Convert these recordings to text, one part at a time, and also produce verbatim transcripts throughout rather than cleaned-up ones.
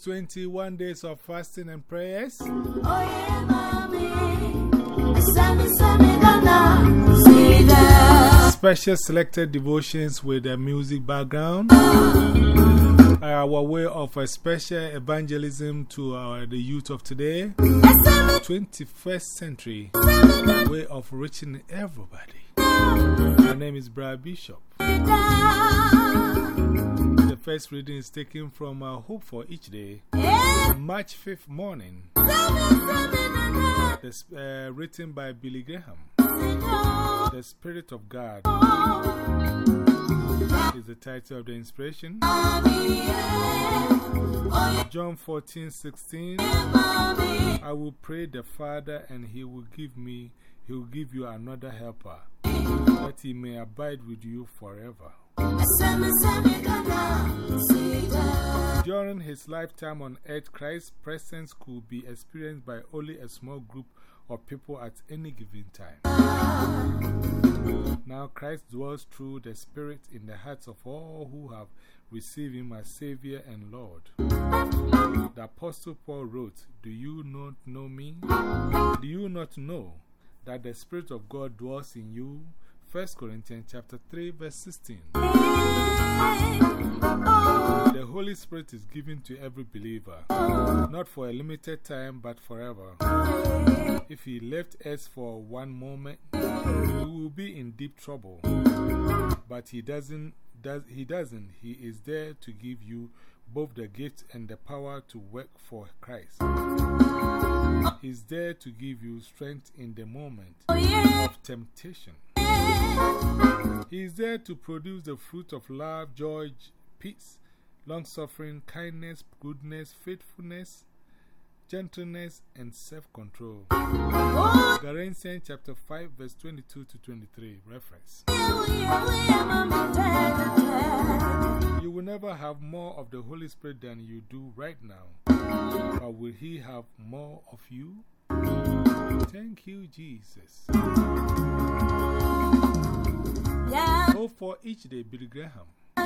twenty-one days of fasting and prayers. Special selected devotions with a music background. Our way of a special evangelism to our, the youth of today. twenty-first century way of reaching everybody. My name is Brad Bishop. The first reading is taken from our Hope for Each Day, March fifth morning. This, uh, written by Billy Graham. The Spirit of God is the title of the inspiration. John fourteen sixteen. I will pray the Father, and he will give me, he will give you another helper, that he may abide with you forever. During his lifetime on earth, Christ's presence could be experienced by only a small group of people at any given time. Now Christ dwells through the Spirit in the hearts of all who have received him as Savior and Lord. The Apostle Paul wrote, Do you not know me? Do you not know that the Spirit of God dwells in you? First Corinthians chapter three verse sixteen. The Holy Spirit is given to every believer, not for a limited time but forever. If he left us for one moment, we will be in deep trouble. But he doesn't, does, he doesn't. He is there to give you both the gift and the power to work for Christ. He's there to give you strength in the moment of temptation. He is there to produce the fruit of love, joy, peace, long-suffering, kindness, goodness, faithfulness, gentleness, and self-control. Galatians chapter five, verse twenty-two to twenty-three. Reference. You will never have more of the Holy Spirit than you do right now. But will he have more of you? Thank you, Jesus. Hope for Each Day, Billy Graham.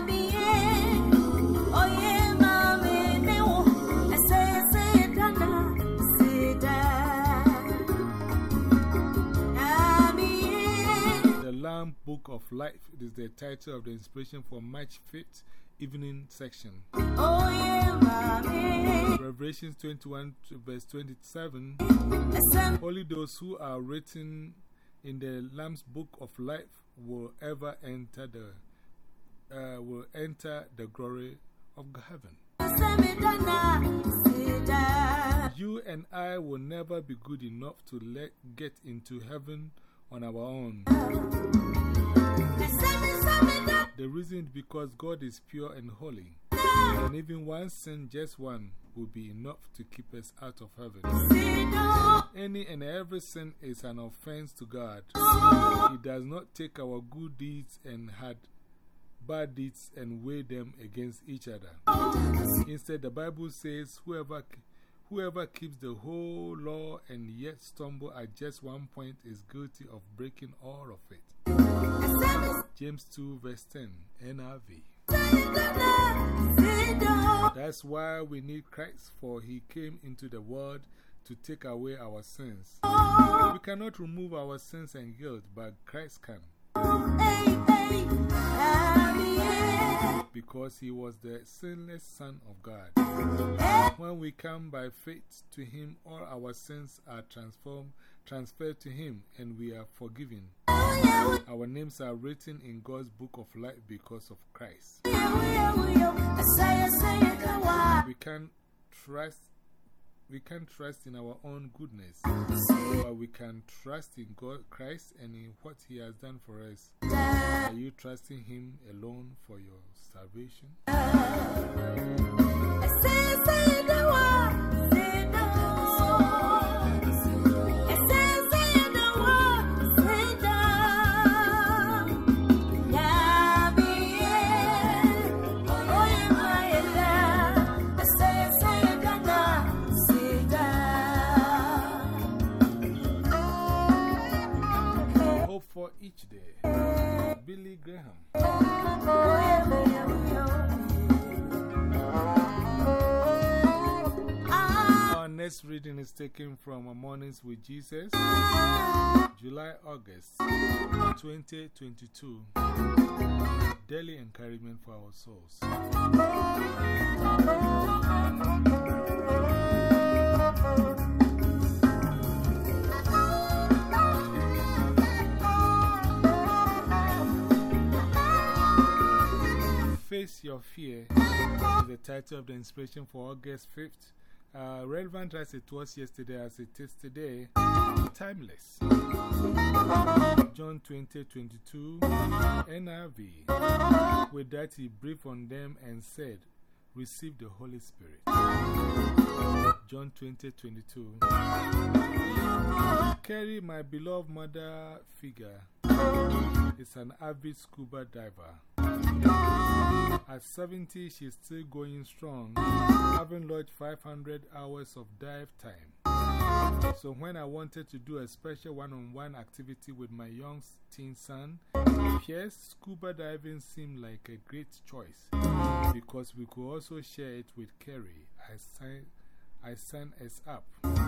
The Lamb Book of Life is the title of the inspiration for March fifth evening section. Revelation twenty-one, verse twenty-seven. Only those who are written in the Lamb's Book of Life will ever enter the uh, will enter the glory of heaven. You and I will never be good enough to let, get into heaven on our own. The reason is because God is pure and holy, and even one sin, just one, will be enough to keep us out of heaven. Any and every sin is an offense to God. He does not take our good deeds and had bad deeds and weigh them against each other. Instead, the Bible says, whoever, whoever keeps the whole law and yet stumble at just one point is guilty of breaking all of it. James two, verse ten, N I V. That's why we need Christ, for he came into the world to take away our sins. We cannot remove our sins and guilt, but Christ can. Because he was the sinless Son of God. When we come by faith to him, all our sins are transformed, transferred to him, and we are forgiven. Our names are written in God's book of life because of Christ. We can't trust, we can't trust in our own goodness, but we can trust in God, Christ, and in what he has done for us. Are you trusting him alone for your salvation? For each day, Billy Graham. next reading is taken from Mornings with Jesus, July August twenty twenty-two. Daily encouragement for our souls. Face Your Fear is the title of the inspiration for August fifth. Uh, relevant as it was yesterday, as it is today, timeless. John twenty twenty-two, N I V. With that, he breathed on them and said, "Receive the Holy Spirit." John twenty twenty-two. Carrie, my beloved mother figure, is an avid scuba diver. At seventy, she's still going strong, having lodged five hundred hours of dive time. So when I wanted to do a special one-on-one activity with my young teen son, Pierce, scuba diving seemed like a great choice because we could also share it with Kerry. I signed, I signed us up.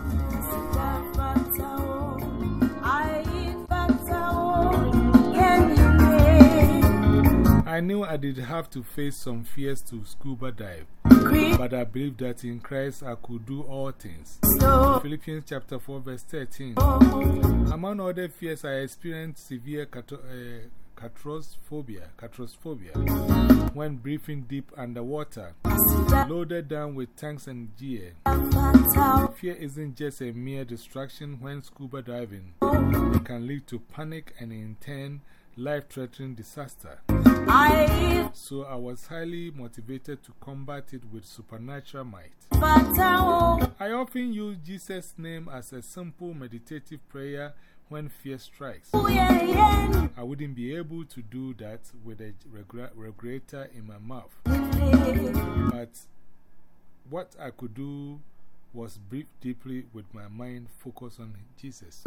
I knew I did have to face some fears to scuba dive, but I believe that in Christ I could do all things. Philippians chapter four verse thirteen. Among other fears, I experienced severe claustrophobia, claustrophobia when breathing deep underwater, loaded down with tanks and gear. Fear isn't just a mere distraction when scuba diving. It can lead to panic and in turn, life-threatening disaster. So I was highly motivated to combat it with supernatural might. I often use Jesus' name as a simple meditative prayer when fear strikes. I wouldn't be able to do that with a regulator in my mouth. But what I could do was breathe deeply with my mind focused on Jesus.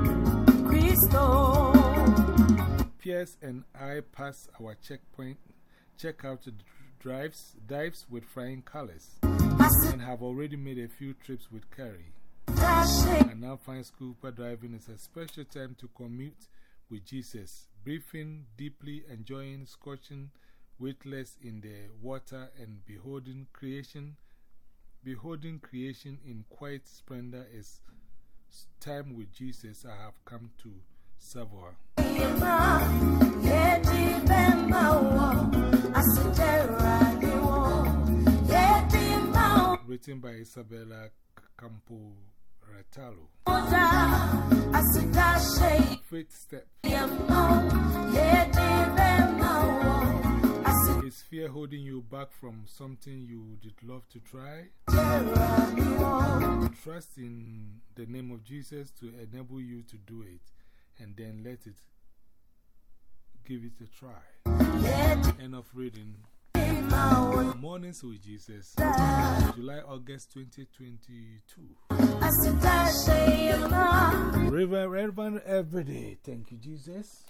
Pierce and I passed our checkpoint, check out drives, dives with flying colors, and have already made a few trips with Carrie. I now find scuba diving is a special time to commute with Jesus, breathing deeply, enjoying scorching weightless in the water, and beholding creation. Beholding creation in quiet splendor is time with Jesus I have come to savor. Written by Isabella Campo Ratalo. Faith Step. Is fear holding you back from something you did love to try? Trust in the name of Jesus to enable you to do it, and then let it give it a try. End of reading. Mornings with Jesus, July August twenty twenty-two. River Reverend every day. Thank you, Jesus.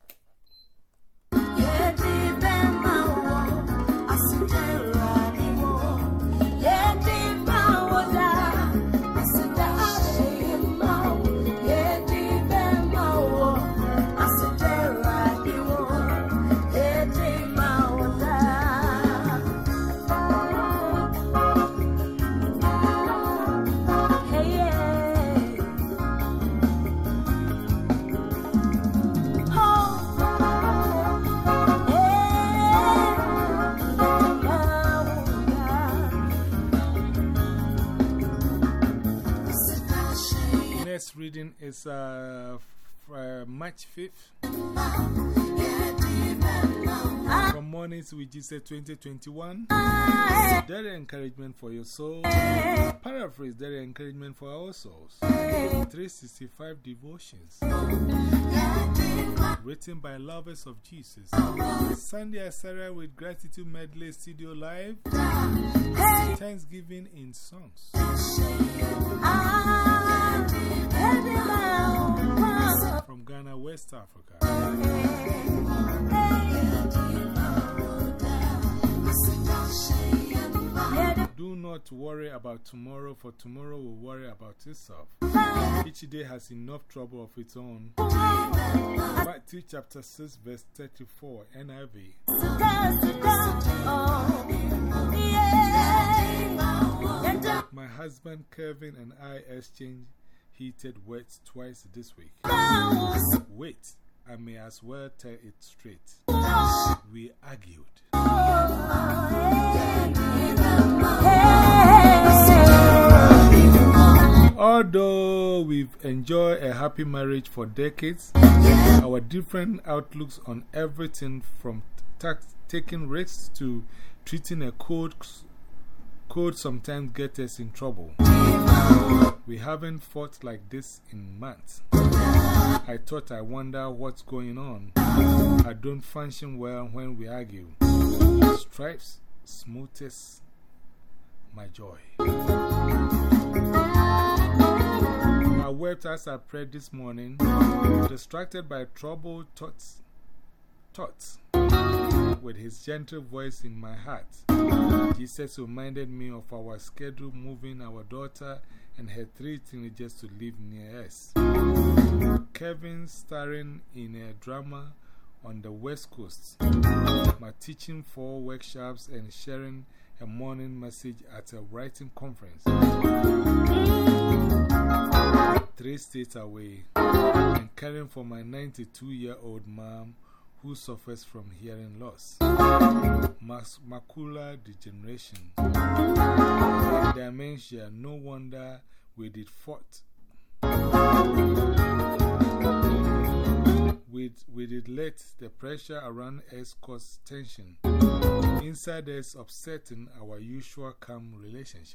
Next reading is uh, uh, March fifth. From Mornings with Jesus twenty twenty-one. Daily encouragement for your soul. Paraphrase daily encouragement for our souls. three sixty-five devotions. Written by lovers of Jesus. Sunday Sarah with Gratitude Medley Studio Live. Thanksgiving in songs. From Ghana, West Africa. Do not worry about tomorrow, for tomorrow will worry about itself. Each day has enough trouble of its own. Matthew chapter six, verse thirty-four, N I V. My husband Kevin and I exchanged heated words twice this week. Wait, I may as well tell it straight. We argued. Although we've enjoyed a happy marriage for decades, our different outlooks on everything from taking risks to treating a cold could sometimes get us in trouble. We haven't fought like this in months. I thought I wonder what's going on. I don't function well when we argue. Stripes smoothes my joy. I wept as I prayed this morning, distracted by troubled thoughts. Thoughts. With his gentle voice in my heart, Jesus reminded me of our schedule moving our daughter and her three teenagers to live near us. Kevin starring in a drama on the West Coast, my teaching four workshops and sharing a morning message at a writing conference. Three states away, and caring for my ninety-two-year-old mom who suffers from hearing loss, macular degeneration, dementia. No wonder we did fought. We, we did let the pressure around us cause tension inside us, upsetting our usual calm relationship.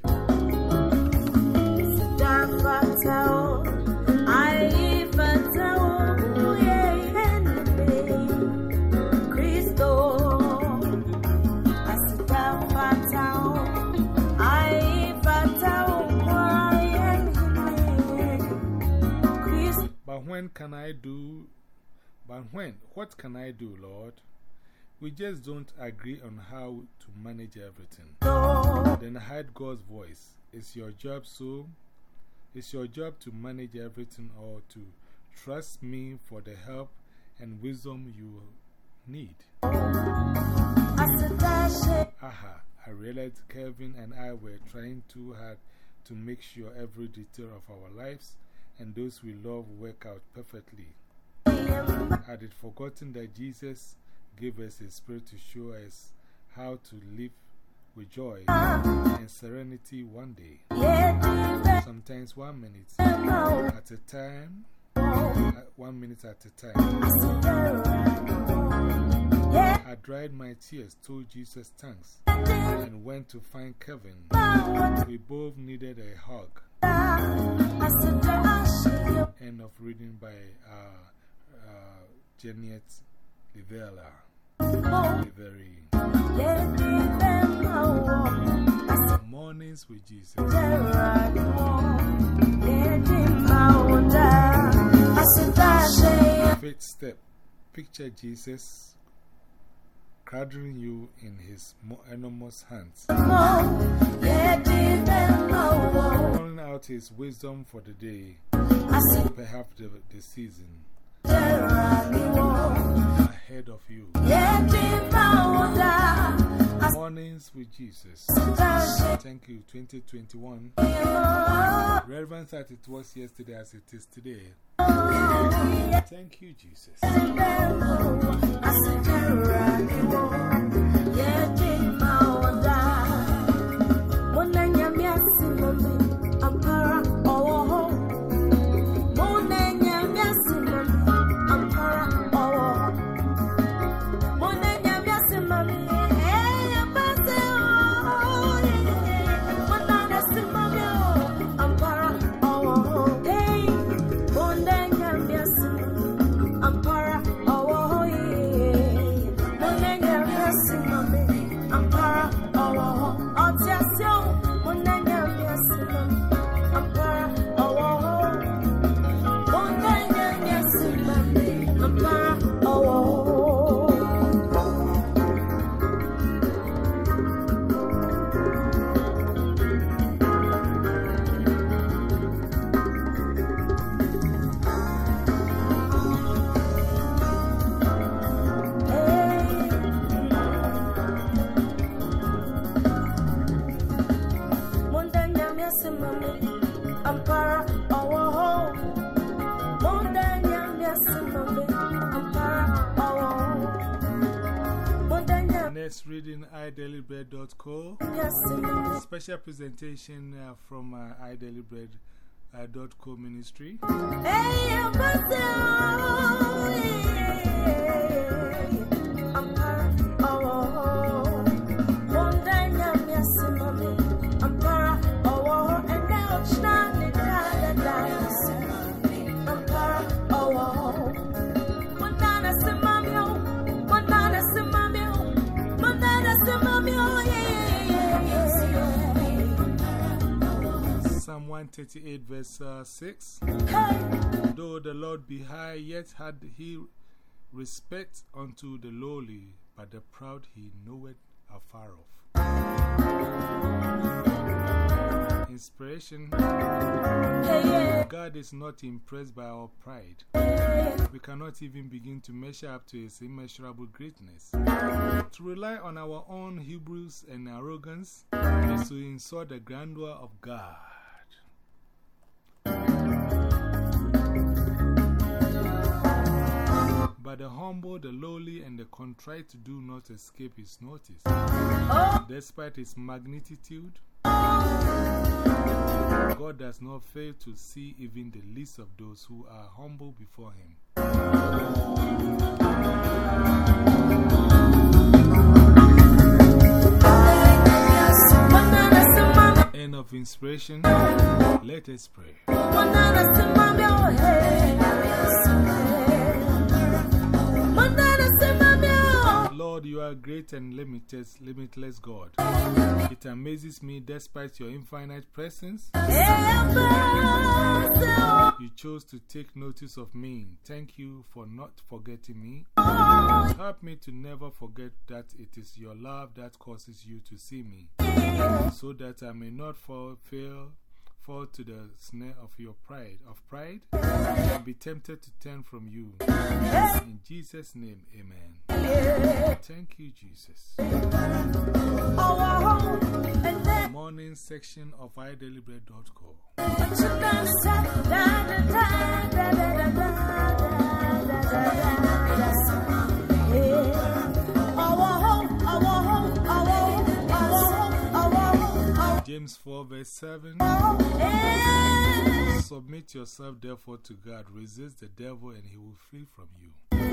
But when can I do, but when, what can I do, Lord? We just don't agree on how to manage everything. Then hide God's voice. It's your job, so it's your job to manage everything or to trust me for the help and wisdom you need. Aha, I realized Kevin and I were trying too hard to make sure every detail of our lives and those we love work out perfectly. Had it forgotten that Jesus gave us His Spirit to show us how to live with joy and serenity one day. Sometimes one minute at a time, one minute at a time. I dried my tears, told Jesus thanks, and went to find Kevin. We both needed a hug. End of reading by uh, uh, Janet Livella. Very Mornings with Jesus. Fifth step. Picture Jesus cradling you in His enormous hands, pouring out His wisdom for the day, perhaps the, the season ahead of you. Mornings with Jesus. Thank you, twenty twenty-one. Relevant as it was yesterday as it is today. Thank you, Jesus. Yes, reading i daily bread dot co. Special presentation uh, from uh, i daily bread dot co ministry. Psalm one thirty-eight, verse uh, six. Though the Lord be high, yet had he respect unto the lowly, but the proud he knoweth afar off. Inspiration. God is not impressed by our pride. We cannot even begin to measure up to his immeasurable greatness. To rely on our own Hebrews and arrogance is to insult the grandeur of God. But the humble, the lowly, and the contrite do not escape his notice. Despite his magnitude, God does not fail to see even the least of those who are humble before him. End of inspiration. Let us pray. Lord, you are great and limitless, limitless God. It amazes me, despite your infinite presence, you chose to take notice of me. Thank you for not forgetting me. Help me to never forget that it is your love that causes you to see me, so that I may not fall, fail, fall to the snare of your pride, of pride, and be tempted to turn from you. In Jesus' name, amen. Thank you, Jesus. Morning section of i daily bread dot co. James four, verse seven. Submit yourself, therefore, to God. Resist the devil, and he will flee from you.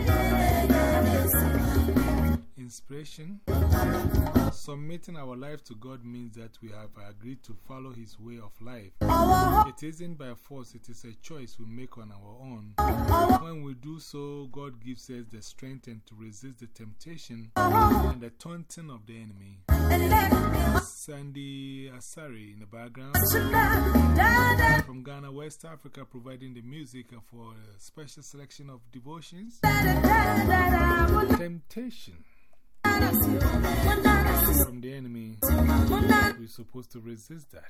Inspiration. Submitting our life to God means that we have agreed to follow his way of life. It isn't by force, it is a choice we make on our own. When we do so, God gives us the strength and to resist the temptation and the taunting of the enemy. Sandy Asari in the background from Ghana, West Africa, providing the music for a special selection of devotions. Temptation from the enemy. We're supposed to resist that.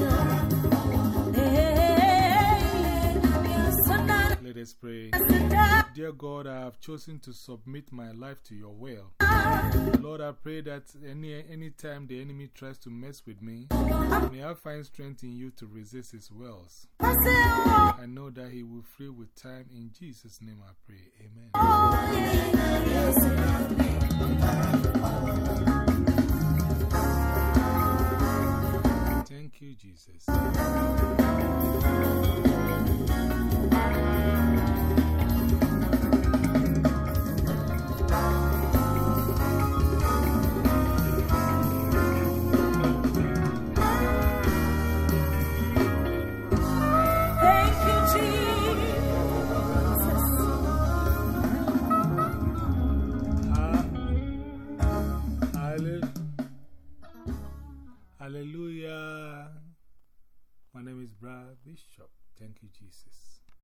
Let us pray. Dear God, I have chosen to submit my life to your will. Lord, I pray that any, any time the enemy tries to mess with me, may I find strength in you to resist his wills. I know that he will flee with time. In Jesus' name I pray. Amen. Thank you, Jesus. Hallelujah. My name is Brad Bishop. Thank you, Jesus.